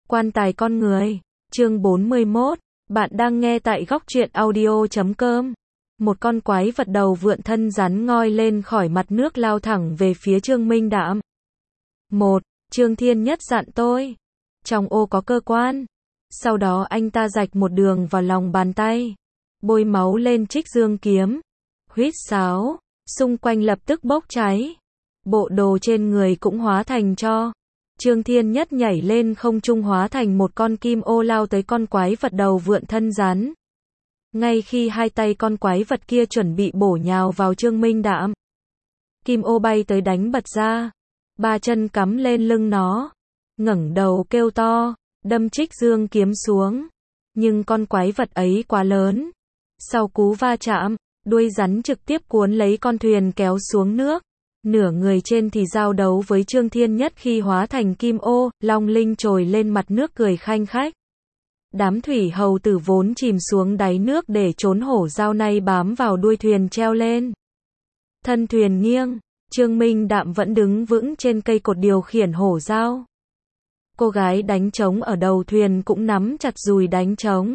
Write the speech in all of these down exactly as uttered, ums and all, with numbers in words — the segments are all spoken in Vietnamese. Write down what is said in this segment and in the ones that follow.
Quan tài con người, chương bốn mươi mốt, bạn đang nghe tại góc truyện audio chấm com. Một con quái vật đầu vượn thân rắn ngoi lên khỏi mặt nước lao thẳng về phía Trương Minh Đạm. Một, Trương Thiên Nhất dặn tôi. Trong ô có cơ quan. Sau đó anh ta rạch một đường vào lòng bàn tay. Bôi máu lên trích dương kiếm. Huýt sáo, xung quanh lập tức bốc cháy. Bộ đồ trên người cũng hóa thành tro. Trương Thiên Nhất nhảy lên không trung hóa thành một con kim ô lao tới con quái vật đầu vượn thân rắn. Ngay khi hai tay con quái vật kia chuẩn bị bổ nhào vào Trương Minh Đạm, kim ô bay tới đánh bật ra, ba chân cắm lên lưng nó, ngẩng đầu kêu to, đâm trích dương kiếm xuống. Nhưng con quái vật ấy quá lớn. Sau cú va chạm, đuôi rắn trực tiếp cuốn lấy con thuyền kéo xuống nước. Nửa người trên thì giao đấu với Trương Thiên Nhất khi hóa thành kim ô, long linh trồi lên mặt nước cười khanh khách. Đám thủy hầu tử vốn chìm xuống đáy nước để trốn hổ dao nay bám vào đuôi thuyền treo lên. Thân thuyền nghiêng, Trương Minh Đạm vẫn đứng vững trên cây cột điều khiển hổ dao. Cô gái đánh trống ở đầu thuyền cũng nắm chặt dùi đánh trống.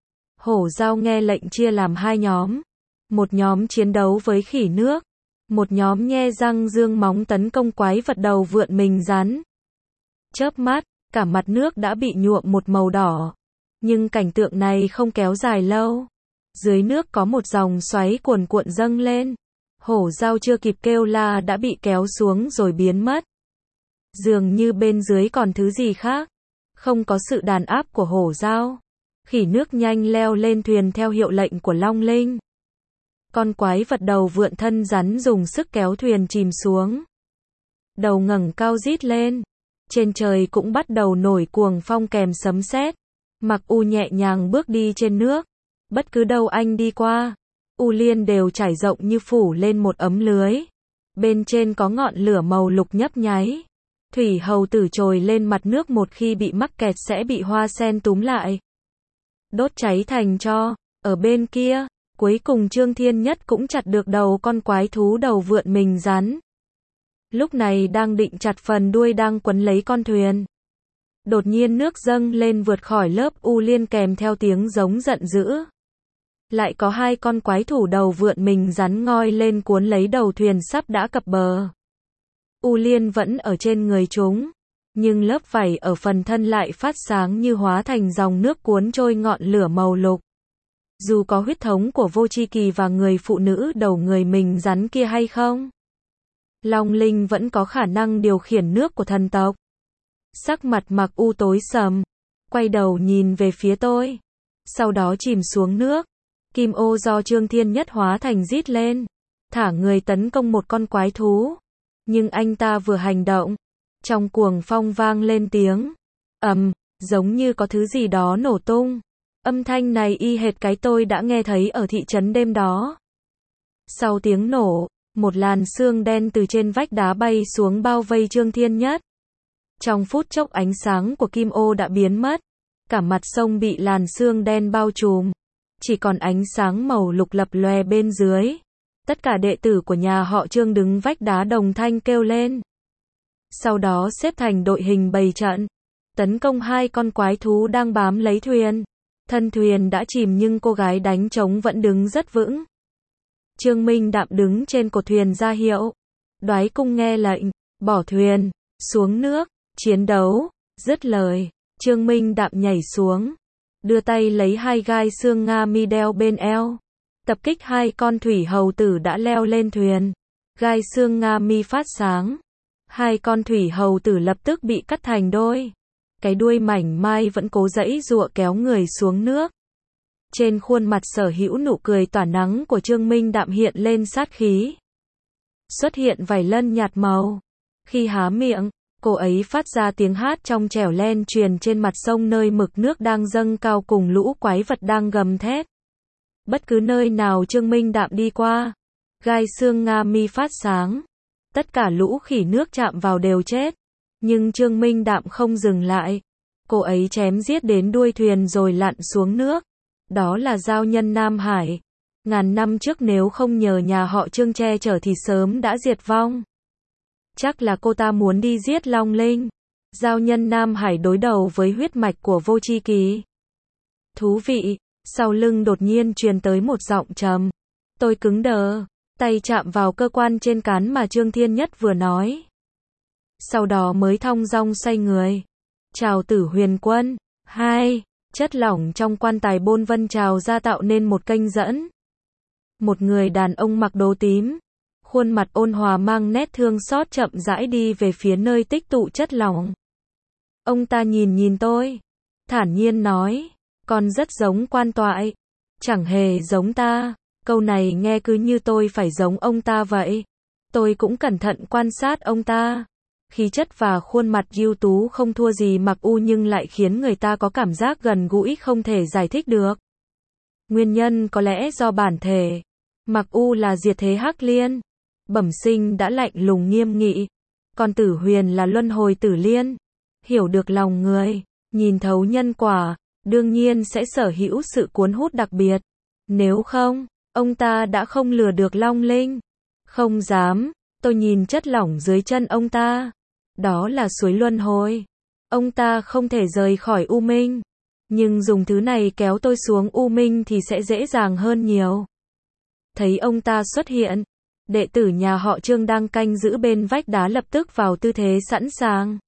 Hổ dao nghe lệnh chia làm hai nhóm. Một nhóm chiến đấu với khỉ nước. Một nhóm nhe răng dương móng tấn công quái vật đầu vượn mình rắn. Chớp mắt, cả mặt nước đã bị nhuộm một màu đỏ. Nhưng cảnh tượng này không kéo dài lâu. Dưới nước có một dòng xoáy cuồn cuộn dâng lên. Hổ dao chưa kịp kêu la đã bị kéo xuống rồi biến mất. Dường như bên dưới còn thứ gì khác. Không có sự đàn áp của hổ dao. Khỉ nước nhanh leo lên thuyền theo hiệu lệnh của Long Linh. Con quái vật đầu vượn thân rắn dùng sức kéo thuyền chìm xuống. Đầu ngẩng cao rít lên. Trên trời cũng bắt đầu nổi cuồng phong kèm sấm sét. Mặc U nhẹ nhàng bước đi trên nước. Bất cứ đâu anh đi qua, U Liên đều trải rộng như phủ lên một ấm lưới. Bên trên có ngọn lửa màu lục nhấp nháy. Thủy hầu tử trồi lên mặt nước một khi bị mắc kẹt sẽ bị hoa sen túm lại. Đốt cháy thành tro. Ở bên kia, cuối cùng Trương Thiên Nhất cũng chặt được đầu con quái thú đầu vượn mình rắn. Lúc này đang định chặt phần đuôi đang quấn lấy con thuyền. Đột nhiên nước dâng lên vượt khỏi lớp U Liên kèm theo tiếng giống giận dữ. Lại có hai con quái thủ đầu vượn mình rắn ngoi lên cuốn lấy đầu thuyền sắp đã cập bờ. U Liên vẫn ở trên người chúng. Nhưng lớp vảy ở phần thân lại phát sáng như hóa thành dòng nước cuốn trôi ngọn lửa màu lục. Dù có huyết thống của Vô Tri Kỳ và người phụ nữ đầu người mình rắn kia hay không, Long Linh vẫn có khả năng điều khiển nước của thần tộc. Sắc mặt Mặc U tối sầm, quay đầu nhìn về phía tôi. Sau đó chìm xuống nước. Kim ô do Trương Thiên Nhất hóa thành rít lên, thả người tấn công một con quái thú. Nhưng anh ta vừa hành động, trong cuồng phong vang lên tiếng ầm, giống như có thứ gì đó nổ tung. Âm thanh này y hệt cái tôi đã nghe thấy ở thị trấn đêm đó. Sau tiếng nổ, một làn sương đen từ trên vách đá bay xuống bao vây Trương Thiên Nhất. Trong phút chốc ánh sáng của kim ô đã biến mất. Cả mặt sông bị làn sương đen bao trùm. Chỉ còn ánh sáng màu lục lập lòe bên dưới. Tất cả đệ tử của nhà họ Trương đứng vách đá đồng thanh kêu lên. Sau đó xếp thành đội hình bày trận. Tấn công hai con quái thú đang bám lấy thuyền. Thân thuyền đã chìm nhưng cô gái đánh trống vẫn đứng rất vững. Trương Minh Đạm đứng trên cột thuyền ra hiệu. Đoái cung nghe lệnh, bỏ thuyền, xuống nước, chiến đấu. Dứt lời, Trương Minh Đạm nhảy xuống. Đưa tay lấy hai gai xương Nga mi đeo bên eo. Tập kích hai con thủy hầu tử đã leo lên thuyền. Gai xương Nga mi phát sáng. Hai con thủy hầu tử lập tức bị cắt thành đôi. Cái đuôi mảnh mai vẫn cố giãy giụa kéo người xuống nước. Trên khuôn mặt sở hữu nụ cười tỏa nắng của Trương Minh Đạm hiện lên sát khí. Xuất hiện vài lân nhạt màu. Khi há miệng, cô ấy phát ra tiếng hát trong trẻo len truyền trên mặt sông nơi mực nước đang dâng cao cùng lũ quái vật đang gầm thét. Bất cứ nơi nào Trương Minh Đạm đi qua, gai xương Nga mi phát sáng. Tất cả lũ khỉ nước chạm vào đều chết. Nhưng Trương Minh Đạm không dừng lại. Cô ấy chém giết đến đuôi thuyền rồi lặn xuống nước. Đó là giao nhân Nam Hải. Ngàn năm trước nếu không nhờ nhà họ Trương che chở thì sớm đã diệt vong. Chắc là cô ta muốn đi giết Long Linh. Giao nhân Nam Hải đối đầu với huyết mạch của Vô Chi Kỳ. Thú vị, sau lưng đột nhiên truyền tới một giọng trầm. Tôi cứng đờ, tay chạm vào cơ quan trên cán mà Trương Thiên Nhất vừa nói. Sau đó mới thong dong xoay người. Chào Tử Huyền Quân. Hai, chất lỏng trong quan tài bôn vân trào ra tạo nên một kênh dẫn. Một người đàn ông mặc đồ tím, khuôn mặt ôn hòa mang nét thương xót chậm rãi đi về phía nơi tích tụ chất lỏng. Ông ta nhìn nhìn tôi, thản nhiên nói, con rất giống quan toại, chẳng hề giống ta. Câu này nghe cứ như tôi phải giống ông ta vậy. Tôi cũng cẩn thận quan sát ông ta. Khí chất và khuôn mặt ưu tú không thua gì Mặc U nhưng lại khiến người ta có cảm giác gần gũi không thể giải thích được. Nguyên nhân có lẽ do bản thể. Mặc U là diệt thế Hắc Liên, bẩm sinh đã lạnh lùng nghiêm nghị. Còn Tử Huyền là luân hồi Tử Liên, hiểu được lòng người, nhìn thấu nhân quả, đương nhiên sẽ sở hữu sự cuốn hút đặc biệt. Nếu không, ông ta đã không lừa được Long Linh. Không dám, tôi nhìn chất lỏng dưới chân ông ta. Đó là suối luân hồi. Ông ta không thể rời khỏi U Minh. Nhưng dùng thứ này kéo tôi xuống U Minh thì sẽ dễ dàng hơn nhiều. Thấy ông ta xuất hiện, đệ tử nhà họ Trương đang canh giữ bên vách đá lập tức vào tư thế sẵn sàng.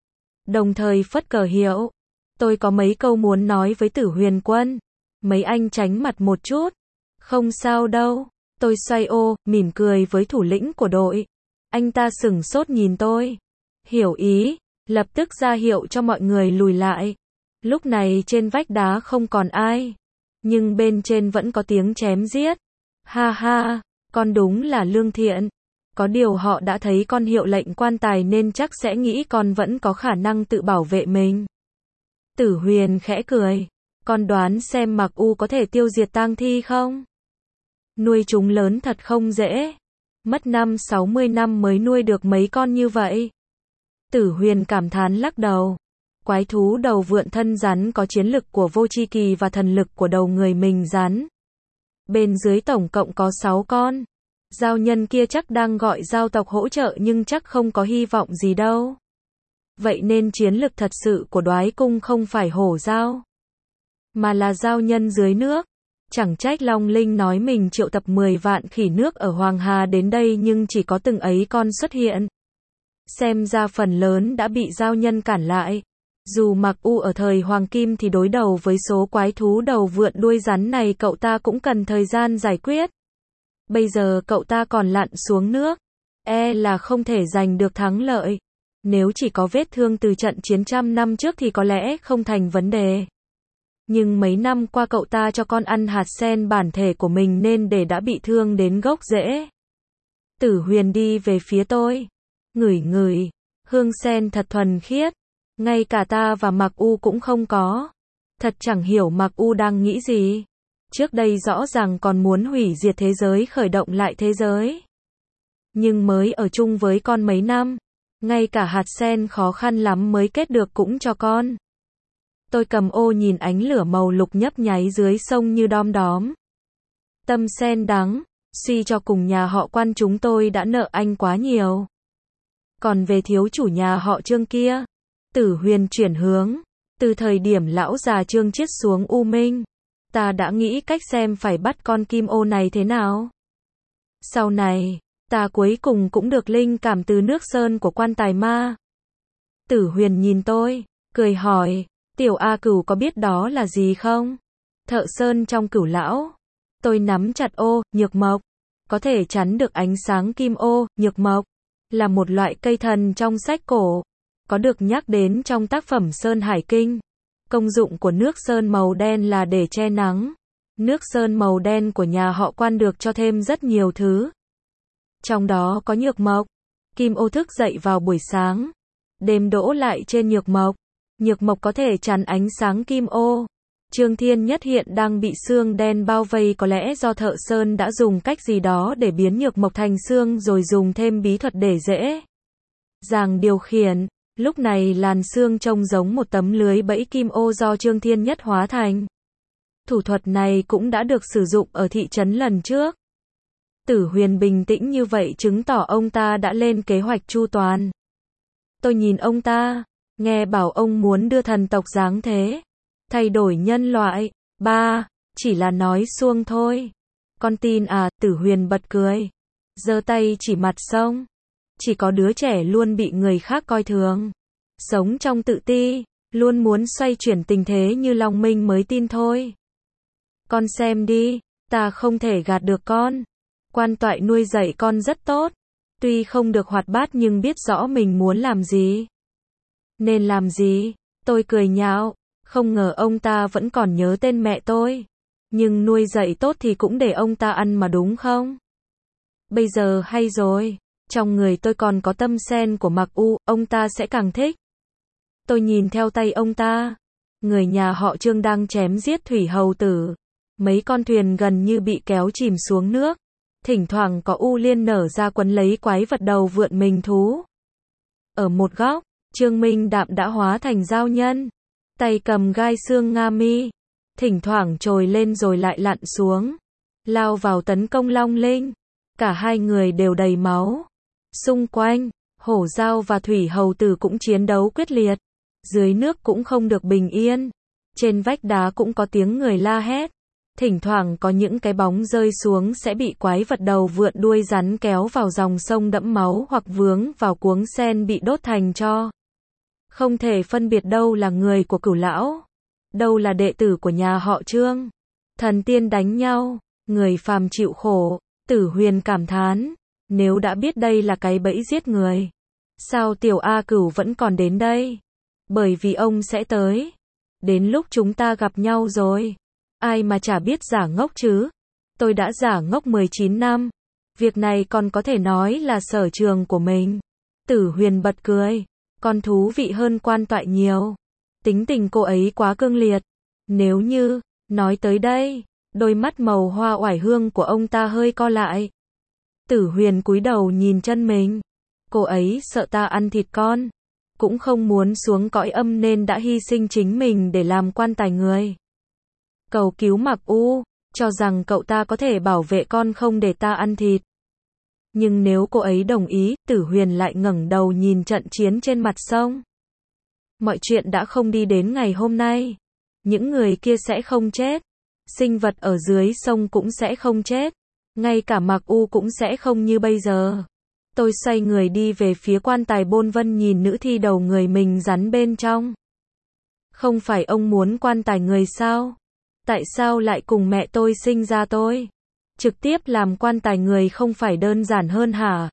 Đồng thời phất cờ hiệu. Tôi có mấy câu muốn nói với Tử Huyền Quân. Mấy anh tránh mặt một chút. Không sao đâu. Tôi xoay ô, mỉm cười với thủ lĩnh của đội. Anh ta sửng sốt nhìn tôi. Hiểu ý, lập tức ra hiệu cho mọi người lùi lại. Lúc này trên vách đá không còn ai. Nhưng bên trên vẫn có tiếng chém giết. Ha ha, con đúng là lương thiện. Có điều họ đã thấy con hiệu lệnh quan tài nên chắc sẽ nghĩ con vẫn có khả năng tự bảo vệ mình. Tử Huyền khẽ cười. Con đoán xem Mặc U có thể tiêu diệt tang thi không? Nuôi chúng lớn thật không dễ. Mất năm sáu mươi năm mới nuôi được mấy con như vậy. Tử Huyền cảm thán lắc đầu. Quái thú đầu vượn thân rắn có chiến lực của Vô Chi Kỳ và thần lực của đầu người mình rắn. Bên dưới tổng cộng có sáu con. Giao nhân kia chắc đang gọi giao tộc hỗ trợ nhưng chắc không có hy vọng gì đâu. Vậy nên chiến lực thật sự của Đoái Cung không phải hổ giao, mà là giao nhân dưới nước. Chẳng trách Long Linh nói mình triệu tập mười vạn khỉ nước ở Hoàng Hà đến đây nhưng chỉ có từng ấy con xuất hiện. Xem ra phần lớn đã bị giao nhân cản lại. Dù Mặc U ở thời Hoàng Kim thì đối đầu với số quái thú đầu vượn đuôi rắn này cậu ta cũng cần thời gian giải quyết. Bây giờ cậu ta còn lặn xuống nước, e là không thể giành được thắng lợi. Nếu chỉ có vết thương từ trận chiến trăm năm trước thì có lẽ không thành vấn đề. Nhưng mấy năm qua cậu ta cho con ăn hạt sen bản thể của mình nên để đã bị thương đến gốc rễ. Tử Huyền đi về phía tôi. Ngửi ngửi, hương sen thật thuần khiết. Ngay cả ta và Mặc U cũng không có. Thật chẳng hiểu Mặc U đang nghĩ gì. Trước đây rõ ràng còn muốn hủy diệt thế giới khởi động lại thế giới. Nhưng mới ở chung với con mấy năm. Ngay cả hạt sen khó khăn lắm mới kết được cũng cho con. Tôi cầm ô nhìn ánh lửa màu lục nhấp nháy dưới sông như đom đóm. Tâm sen đắng, suy cho cùng nhà họ Quan chúng tôi đã nợ anh quá nhiều. Còn về thiếu chủ nhà họ Trương kia, Tử Huyền chuyển hướng. Từ thời điểm lão già Trương chết xuống U Minh, ta đã nghĩ cách xem phải bắt con kim ô này thế nào. Sau này, ta cuối cùng cũng được linh cảm từ nước sơn của quan tài ma. Tử Huyền nhìn tôi, cười hỏi, Tiểu A Cửu có biết đó là gì không? Thợ sơn trong Cửu lão. Tôi nắm chặt ô, nhược mộc. Có thể chắn được ánh sáng kim ô, nhược mộc. Là một loại cây thần trong sách cổ. Có được nhắc đến trong tác phẩm Sơn Hải Kinh. Công dụng của nước sơn màu đen là để che nắng. Nước sơn màu đen của nhà họ Quan được cho thêm rất nhiều thứ. Trong đó có nhược mộc. Kim ô thức dậy vào buổi sáng. Đêm đỗ lại trên nhược mộc. Nhược mộc có thể chắn ánh sáng kim ô. Trương Thiên Nhất hiện đang bị xương đen bao vây, có lẽ do thợ sơn đã dùng cách gì đó để biến nhược mộc thành xương rồi dùng thêm bí thuật để dễ dàng điều khiển. Lúc này làn xương trông giống một tấm lưới bẫy kim ô do Trương Thiên Nhất hóa thành. Thủ thuật này cũng đã được sử dụng ở thị trấn lần trước. Tử Huyền bình tĩnh như vậy chứng tỏ ông ta đã lên kế hoạch chu toàn. Tôi nhìn ông ta, Nghe bảo ông muốn đưa thần tộc giáng thế, thay đổi nhân loại. Ba, chỉ là nói suông thôi. Con tin à, Tử Huyền bật cười. Giơ tay chỉ mặt sông. Chỉ có đứa trẻ luôn bị người khác coi thường. Sống trong tự ti, luôn muốn xoay chuyển tình thế như Long Minh mới tin thôi. Con xem đi, ta không thể gạt được con. Quan Toại nuôi dạy con rất tốt. Tuy không được hoạt bát nhưng biết rõ mình muốn làm gì. Nên làm gì? Tôi cười nhạo. Không ngờ ông ta vẫn còn nhớ tên mẹ tôi. Nhưng nuôi dạy tốt thì cũng để ông ta ăn mà đúng không? Bây giờ hay rồi. Trong người tôi còn có tâm sen của Mạc U, ông ta sẽ càng thích. Tôi nhìn theo tay ông ta. Người nhà họ Trương đang chém giết thủy hầu tử. Mấy con thuyền gần như bị kéo chìm xuống nước. Thỉnh thoảng có U Liên nở ra quấn lấy quái vật đầu vượn mình thú. Ở một góc, Trương Minh Đạm đã hóa thành giao nhân. Tay cầm gai xương Nga Mi. Thỉnh thoảng trồi lên rồi lại lặn xuống. Lao vào tấn công Long Linh. Cả hai người đều đầy máu. Xung quanh, hổ dao và thủy hầu tử cũng chiến đấu quyết liệt. Dưới nước cũng không được bình yên. Trên vách đá cũng có tiếng người la hét. Thỉnh thoảng có những cái bóng rơi xuống sẽ bị quái vật đầu vượn đuôi rắn kéo vào dòng sông đẫm máu hoặc vướng vào cuống sen bị đốt thành tro. Không thể phân biệt đâu là người của Cửu lão, đâu là đệ tử của nhà họ Trương. Thần tiên đánh nhau, người phàm chịu khổ. Tử Huyền cảm thán, nếu đã biết đây là cái bẫy giết người, sao tiểu A Cửu vẫn còn đến đây? Bởi vì ông sẽ tới. Đến lúc chúng ta gặp nhau rồi. Ai mà chả biết giả ngốc chứ? Tôi đã giả ngốc mười chín năm. Việc này còn có thể nói là sở trường của mình. Tử Huyền bật cười. Còn thú vị hơn Quan Toại nhiều. Tính tình cô ấy quá cương liệt. Nếu như, nói tới đây, đôi mắt màu hoa oải hương của ông ta hơi co lại. Tử Huyền cúi đầu nhìn chân mình. Cô ấy sợ ta ăn thịt con. Cũng không muốn xuống cõi âm nên đã hy sinh chính mình để làm quan tài người. Cầu cứu Mạc U, cho rằng cậu ta có thể bảo vệ con không để ta ăn thịt. Nhưng nếu cô ấy đồng ý, Tử Huyền lại ngẩng đầu nhìn trận chiến trên mặt sông. Mọi chuyện đã không đi đến ngày hôm nay. Những người kia sẽ không chết. Sinh vật ở dưới sông cũng sẽ không chết. Ngay cả Mạc U cũng sẽ không như bây giờ. Tôi xoay người đi về phía quan tài Bôn Vân nhìn nữ thi đầu người mình rắn bên trong. Không phải ông muốn quan tài người sao? Tại sao lại cùng mẹ tôi sinh ra tôi? Trực tiếp làm quan tài người không phải đơn giản hơn hả?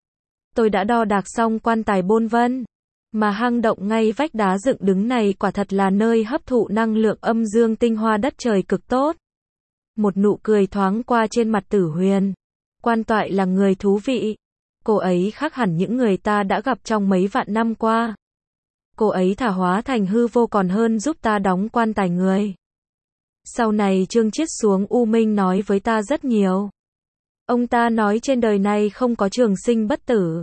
Tôi đã đo đạc xong quan tài Bôn Vân. Mà hang động ngay vách đá dựng đứng này quả thật là nơi hấp thụ năng lượng âm dương tinh hoa đất trời cực tốt. Một nụ cười thoáng qua trên mặt Tử Huyền. Quan Toại là người thú vị. Cô ấy khác hẳn những người ta đã gặp trong mấy vạn năm qua. Cô ấy thả hóa thành hư vô còn hơn giúp ta đóng quan tài người. Sau này Trương Chiết xuống U Minh nói với ta rất nhiều. Ông ta nói trên đời này không có trường sinh bất tử.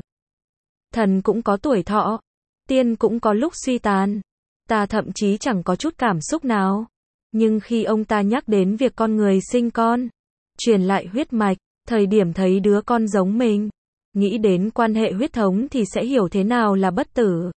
Thần cũng có tuổi thọ. Tiên cũng có lúc suy tàn. Ta thậm chí chẳng có chút cảm xúc nào. Nhưng khi ông ta nhắc đến việc con người sinh con, truyền lại huyết mạch, thời điểm thấy đứa con giống mình, nghĩ đến quan hệ huyết thống thì sẽ hiểu thế nào là bất tử.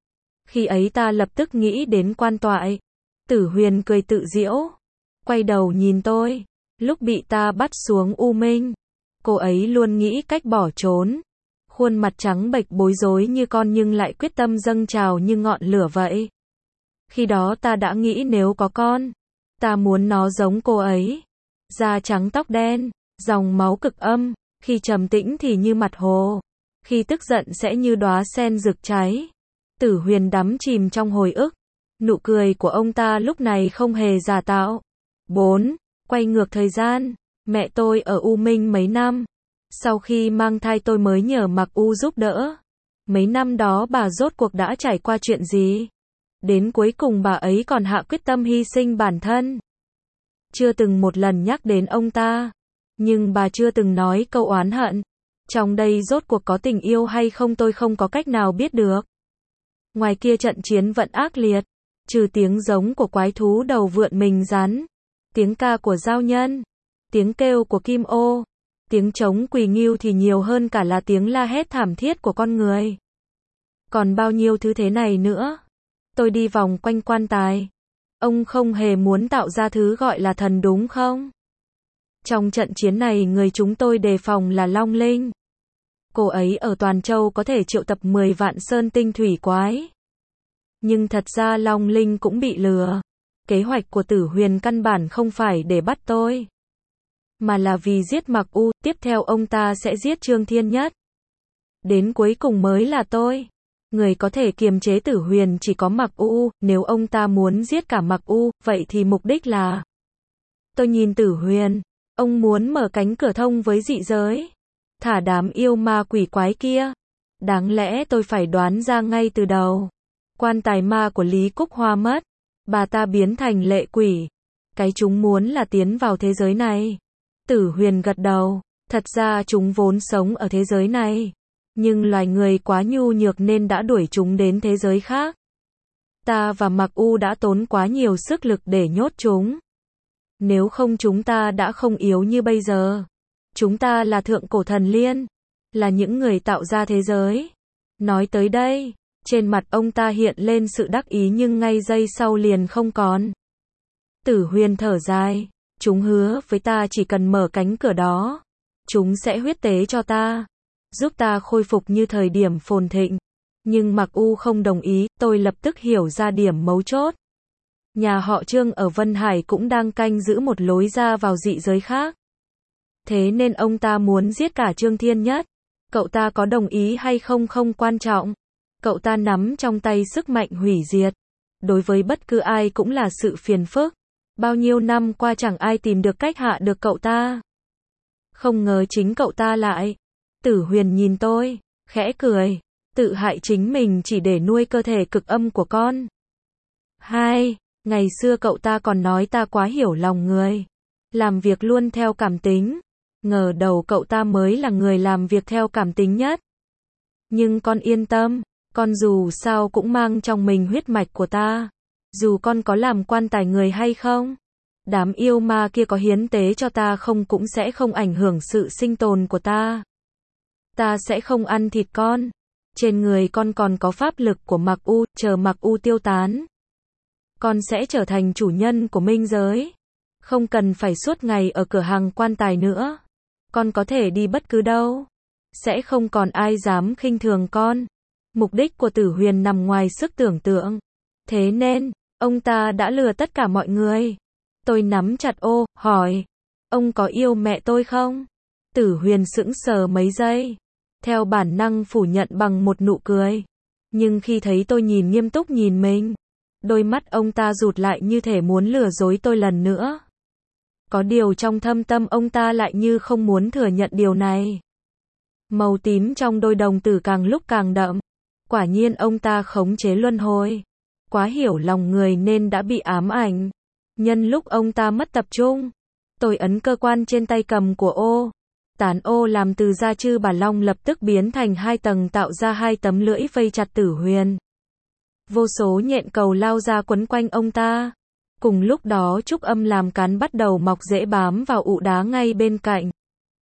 Khi ấy ta lập tức nghĩ đến Quan Toại. Tử Huyền cười tự giễu. Quay đầu nhìn tôi. Lúc bị ta bắt xuống U Minh, cô ấy luôn nghĩ cách bỏ trốn. Khuôn mặt trắng bệch bối rối như con nhưng lại quyết tâm dâng trào như ngọn lửa vậy. Khi đó ta đã nghĩ nếu có con, ta muốn nó giống cô ấy. Da trắng tóc đen, dòng máu cực âm, khi trầm tĩnh thì như mặt hồ, khi tức giận sẽ như đóa sen rực cháy. Tử Huyền đắm chìm trong hồi ức. Nụ cười của ông ta lúc này không hề giả tạo. Bốn. Quay ngược thời gian. Mẹ tôi ở U Minh mấy năm. Sau khi mang thai tôi mới nhờ Mạc U giúp đỡ. Mấy năm đó bà rốt cuộc đã trải qua chuyện gì? Đến cuối cùng bà ấy còn hạ quyết tâm hy sinh bản thân. Chưa từng một lần nhắc đến ông ta. Nhưng bà chưa từng nói câu oán hận. Trong đây rốt cuộc có tình yêu hay không tôi không có cách nào biết được. Ngoài kia trận chiến vẫn ác liệt. Trừ tiếng giống của quái thú đầu vượn mình rắn. Tiếng ca của giao nhân. Tiếng kêu của kim ô. Tiếng trống quỳ nghiêu thì nhiều hơn cả là tiếng la hét thảm thiết của con người. Còn bao nhiêu thứ thế này nữa. Tôi đi vòng quanh quan tài. Ông không hề muốn tạo ra thứ gọi là thần đúng không? Trong trận chiến này người chúng tôi đề phòng là Long Linh. Cô ấy ở Toàn Châu có thể triệu tập mười vạn sơn tinh thủy quái. Nhưng thật ra Long Linh cũng bị lừa. Kế hoạch của Tử Huyền căn bản không phải để bắt tôi, mà là vì giết Mặc U, tiếp theo ông ta sẽ giết Trương Thiên Nhất. Đến cuối cùng mới là tôi. Người có thể kiềm chế Tử Huyền chỉ có Mặc U, nếu ông ta muốn giết cả Mặc U, vậy thì mục đích là... Tôi nhìn Tử Huyền, ông muốn mở cánh cửa thông với dị giới, thả đám yêu ma quỷ quái kia. Đáng lẽ tôi phải đoán ra ngay từ đầu. Quan tài ma của Lý Cúc Hoa mất, bà ta biến thành lệ quỷ. Cái chúng muốn là tiến vào thế giới này. Tử Huyền gật đầu, thật ra chúng vốn sống ở thế giới này, nhưng loài người quá nhu nhược nên đã đuổi chúng đến thế giới khác. Ta và Mặc U đã tốn quá nhiều sức lực để nhốt chúng. Nếu không chúng ta đã không yếu như bây giờ. Chúng ta là thượng cổ thần liên, là những người tạo ra thế giới. Nói tới đây, trên mặt ông ta hiện lên sự đắc ý nhưng ngay giây sau liền không còn. Tử Huyền thở dài, chúng hứa với ta chỉ cần mở cánh cửa đó, chúng sẽ huyết tế cho ta, giúp ta khôi phục như thời điểm phồn thịnh. Nhưng Mặc U không đồng ý, tôi lập tức hiểu ra điểm mấu chốt. Nhà họ Trương ở Vân Hải cũng đang canh giữ một lối ra vào dị giới khác. Thế nên ông ta muốn giết cả Trương Thiên Nhất. Cậu ta có đồng ý hay không không quan trọng. Cậu ta nắm trong tay sức mạnh hủy diệt. Đối với bất cứ ai cũng là sự phiền phức. Bao nhiêu năm qua chẳng ai tìm được cách hạ được cậu ta. Không ngờ chính cậu ta lại. Tử Huyền nhìn tôi, khẽ cười. Tự hại chính mình chỉ để nuôi cơ thể cực âm của con. Hai, ngày xưa cậu ta còn nói ta quá hiểu lòng người. Làm việc luôn theo cảm tính. Ngờ đầu cậu ta mới là người làm việc theo cảm tính nhất. Nhưng con yên tâm, con dù sao cũng mang trong mình huyết mạch của ta. Dù con có làm quan tài người hay không, đám yêu ma kia có hiến tế cho ta không cũng sẽ không ảnh hưởng sự sinh tồn của ta. Ta sẽ không ăn thịt con. Trên người con còn có pháp lực của Mặc U, chờ Mặc U tiêu tán, con sẽ trở thành chủ nhân của minh giới. Không cần phải suốt ngày ở cửa hàng quan tài nữa. Con có thể đi bất cứ đâu. Sẽ không còn ai dám khinh thường con. Mục đích của Tử Huyền nằm ngoài sức tưởng tượng. Thế nên, ông ta đã lừa tất cả mọi người. Tôi nắm chặt ô, hỏi. Ông có yêu mẹ tôi không? Tử Huyền sững sờ mấy giây. Theo bản năng phủ nhận bằng một nụ cười. Nhưng khi thấy tôi nhìn nghiêm túc nhìn mình, đôi mắt ông ta rụt lại như thể muốn lừa dối tôi lần nữa. Có điều trong thâm tâm ông ta lại như không muốn thừa nhận điều này. Màu tím trong đôi đồng tử càng lúc càng đậm. Quả nhiên ông ta khống chế luân hồi. Quá hiểu lòng người nên đã bị ám ảnh. Nhân lúc ông ta mất tập trung, tôi ấn cơ quan trên tay cầm của ô. Tán ô làm từ da chư bà long lập tức biến thành hai tầng tạo ra hai tấm lưỡi vây chặt Tử Huyền. Vô số nhện cầu lao ra quấn quanh ông ta. Cùng lúc đó trúc âm làm cán bắt đầu mọc rễ bám vào ụ đá ngay bên cạnh.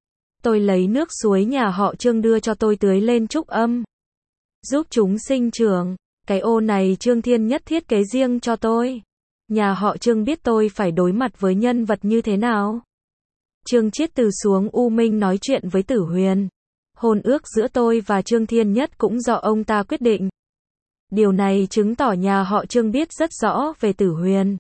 Tôi lấy nước suối nhà họ Trương đưa cho tôi tưới lên trúc âm, giúp chúng sinh trưởng. Cái ô này Trương Thiên Nhất thiết kế riêng cho tôi. Nhà họ Trương biết tôi phải đối mặt với nhân vật như thế nào. Trương Chiết từ xuống U Minh nói chuyện với Tử Huyền. Hôn ước giữa tôi và Trương Thiên Nhất cũng do ông ta quyết định. Điều này chứng tỏ nhà họ Trương biết rất rõ về Tử Huyền.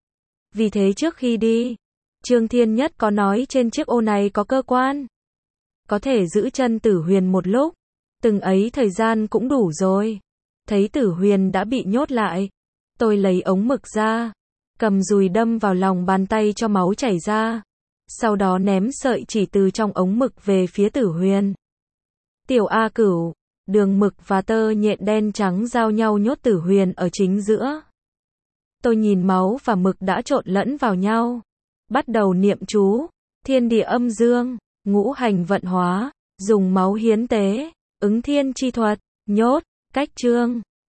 Vì thế trước khi đi, Trương Thiên Nhất có nói trên chiếc ô này có cơ quan. Có thể giữ chân Tử Huyền một lúc. Từng ấy thời gian cũng đủ rồi. Thấy Tử Huyền đã bị nhốt lại. Tôi lấy ống mực ra. Cầm dùi đâm vào lòng bàn tay cho máu chảy ra. Sau đó ném sợi chỉ từ trong ống mực về phía Tử Huyền. Tiểu A Cửu, đường mực và tơ nhện đen trắng giao nhau nhốt Tử Huyền ở chính giữa. Tôi nhìn máu và mực đã trộn lẫn vào nhau. Bắt đầu niệm chú, thiên địa âm dương, ngũ hành vận hóa, dùng máu hiến tế, ứng thiên chi thuật, nhốt, cách chương.